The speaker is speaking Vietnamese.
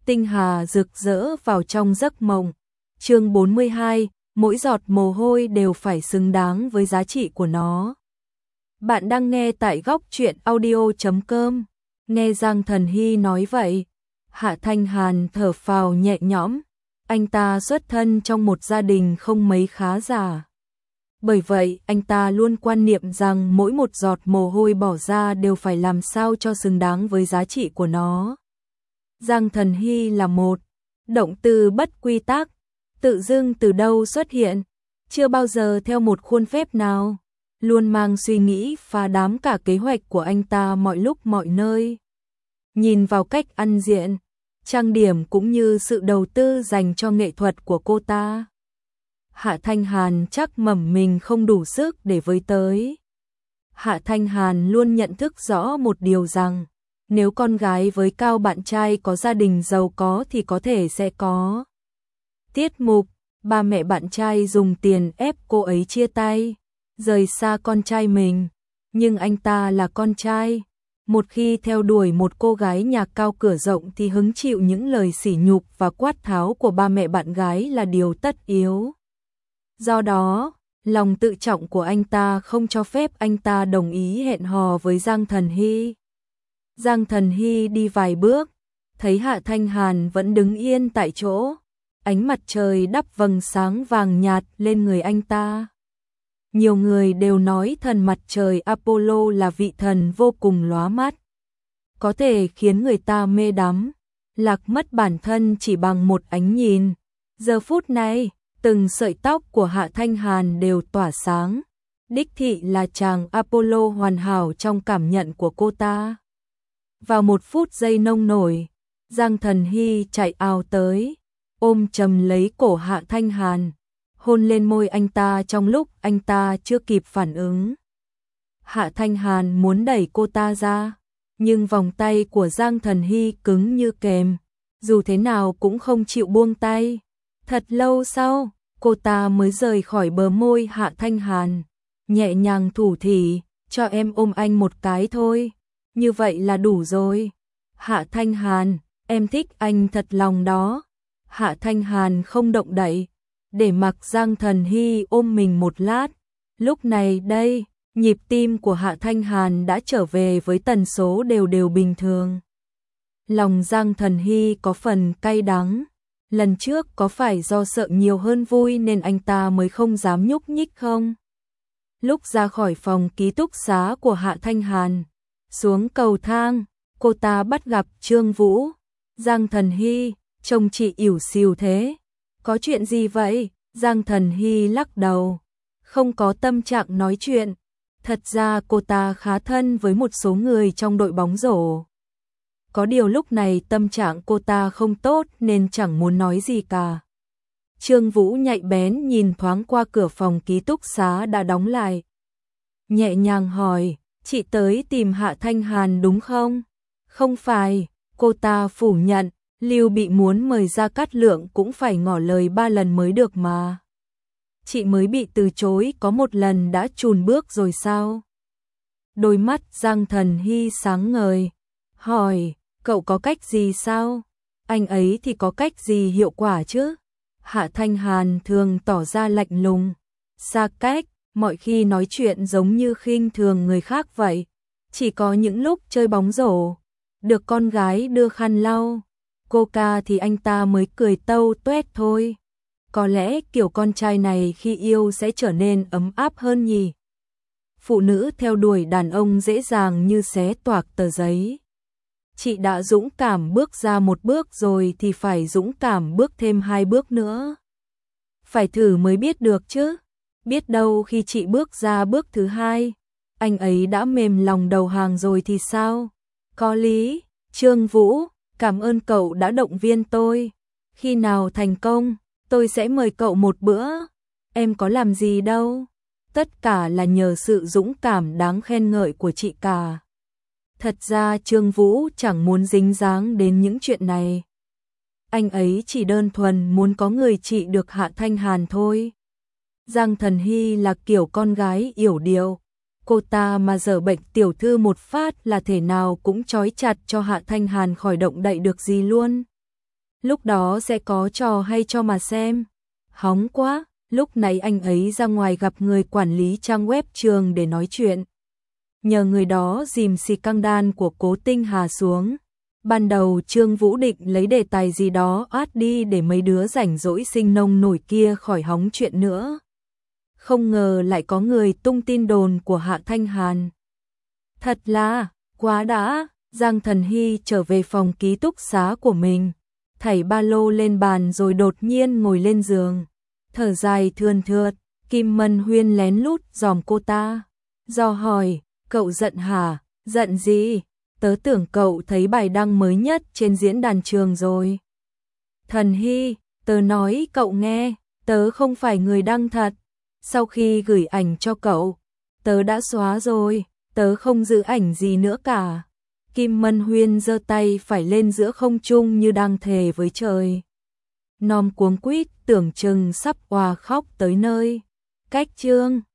tinh hà rực rỡ vào trong giấc mộng. Chương 42, mỗi giọt mồ hôi đều phải xứng đáng với giá trị của nó. Bạn đang nghe tại góc truyện audio.com. Nghe Giang Thần Hy nói vậy, Hạ Thanh Hàn thở phào nhẹ nhõm. Anh ta xuất thân trong một gia đình không mấy khá giả. Bởi vậy, anh ta luôn quan niệm rằng mỗi một giọt mồ hôi bỏ ra đều phải làm sao cho xứng đáng với giá trị của nó. Giang Thần Hy là một động từ bất quy tắc, tự dưng từ đâu xuất hiện, chưa bao giờ theo một khuôn phép nào, luôn mang suy nghĩ phá đám cả kế hoạch của anh ta mọi lúc mọi nơi. Nhìn vào cách ăn diện, trang điểm cũng như sự đầu tư dành cho nghệ thuật của cô ta, Hạ Thanh Hàn chắc mẩm mình không đủ sức để với tới. Hạ Thanh Hàn luôn nhận thức rõ một điều rằng, nếu con gái với cao bạn trai có gia đình giàu có thì có thể sẽ có tiết mục, ba mẹ bạn trai dùng tiền ép cô ấy chia tay, rời xa con trai mình. Nhưng anh ta là con trai, một khi theo đuổi một cô gái nhà cao cửa rộng thì hứng chịu những lời sỉ nhục và quát tháo của ba mẹ bạn gái là điều tất yếu. Do đó, lòng tự trọng của anh ta không cho phép anh ta đồng ý hẹn hò với Giang Thần Hy. Giang Thần Hy đi vài bước, thấy Hạ Thanh Hàn vẫn đứng yên tại chỗ, ánh mặt trời đắp vầng sáng vàng nhạt lên người anh ta. Nhiều người đều nói thần mặt trời Apollo là vị thần vô cùng lóa mắt, có thể khiến người ta mê đắm, lạc mất bản thân chỉ bằng một ánh nhìn. Giờ phút này, từng sợi tóc của Hạ Thanh Hàn đều tỏa sáng, đích thị là chàng Apollo hoàn hảo trong cảm nhận của cô ta. Vào một phút giây nông nổi, Giang Thần Hy chạy ào tới, ôm chầm lấy cổ Hạ Thanh Hàn, hôn lên môi anh ta trong lúc anh ta chưa kịp phản ứng. Hạ Thanh Hàn muốn đẩy cô ta ra, nhưng vòng tay của Giang Thần Hy cứng như kềm, dù thế nào cũng không chịu buông tay. Thật lâu sau, cô ta mới rời khỏi bờ môi Hạ Thanh Hàn, nhẹ nhàng thủ thỉ, cho em ôm anh một cái thôi, như vậy là đủ rồi. Hạ Thanh Hàn, em thích anh thật lòng đó. Hạ Thanh Hàn không động đậy, để mặc Giang Thần Hy ôm mình một lát. Lúc này đây, nhịp tim của Hạ Thanh Hàn đã trở về với tần số đều đều bình thường. Lòng Giang Thần Hy có phần cay đắng. Lần trước có phải do sợ nhiều hơn vui nên anh ta mới không dám nhúc nhích không? Lúc ra khỏi phòng ký túc xá của Hạ Thanh Hàn, xuống cầu thang, cô ta bắt gặp Trương Vũ. Giang Thần Hy, trông chị ỉu xìu thế, có chuyện gì vậy? Giang Thần Hy lắc đầu, không có tâm trạng nói chuyện. Thật ra cô ta khá thân với một số người trong đội bóng rổ. Có điều lúc này tâm trạng cô ta không tốt nên chẳng muốn nói gì cả. Trương Vũ nhạy bén nhìn thoáng qua cửa phòng ký túc xá đã đóng lại, nhẹ nhàng hỏi, chị tới tìm Hạ Thanh Hàn đúng không? Không phải, cô ta phủ nhận, Lưu Bị muốn mời Gia Cát Lượng cũng phải ngỏ lời 3 lần mới được mà. Chị mới bị từ chối có một lần đã chùn bước rồi sao? Đôi mắt Giang Thần Hy sáng ngời, hỏi, cậu có cách gì sao? Anh ấy thì có cách gì hiệu quả chứ? Hạ Thanh Hàn thường tỏ ra lạnh lùng, xa cách, mọi khi nói chuyện giống như khinh thường người khác vậy. Chỉ có những lúc chơi bóng rổ, được con gái đưa khăn lau, Coca thì anh ta mới cười tâu tuét thôi. Có lẽ kiểu con trai này khi yêu sẽ trở nên ấm áp hơn nhỉ? Phụ nữ theo đuổi đàn ông dễ dàng như xé toạc tờ giấy. Chị đã dũng cảm bước ra một bước rồi thì phải dũng cảm bước thêm 2 bước nữa. Phải thử mới biết được chứ. Biết đâu khi chị bước ra bước thứ 2, anh ấy đã mềm lòng đầu hàng rồi thì sao? Có lý. Trương Vũ, cảm ơn cậu đã động viên tôi. Khi nào thành công, tôi sẽ mời cậu một bữa. Em có làm gì đâu. Tất cả là nhờ sự dũng cảm đáng khen ngợi của chị cả. Thật ra Trương Vũ chẳng muốn dính dáng đến những chuyện này. Anh ấy chỉ đơn thuần muốn có người trị được Hạ Thanh Hàn thôi. Giang Thần Hy là kiểu con gái yểu điệu. Cô ta mà dở bệnh tiểu thư một phát là thể nào cũng trói chặt cho Hạ Thanh Hàn khỏi động đậy được gì luôn. lúc đó sẽ có trò hay cho mà xem. Hóng quá, lúc nãy anh ấy ra ngoài gặp người quản lý trang web trường để nói chuyện. Nhờ người đó dìm xì căng đan của Cố Tinh Hà xuống. Ban đầu Trương Vũ định lấy đề tài gì đó át đi để mấy đứa rảnh rỗi sinh nông nổi kia khỏi hóng chuyện nữa. Không ngờ lại có người tung tin đồn của Hạ Thanh Hàn. Thật là, quá đã, Giang Thần Hy trở về phòng ký túc xá của mình, thảy ba lô lên bàn rồi đột nhiên ngồi lên giường. Thở dài thườn thượt, Kim Mân Huyên lén lút dòm cô ta. Do hỏi, cậu giận hả? Giận gì? Tớ tưởng cậu thấy bài đăng mới nhất trên diễn đàn trường rồi. Thần Hy, tớ nói cậu nghe, tớ không phải người đăng thật. Sau khi gửi ảnh cho cậu, tớ đã xóa rồi, tớ không giữ ảnh gì nữa cả. Kim Mân Huyên giơ tay phải lên giữa không trung như đang thề với trời. Nom cuống quýt tưởng chừng sắp òa khóc tới nơi. Cách chương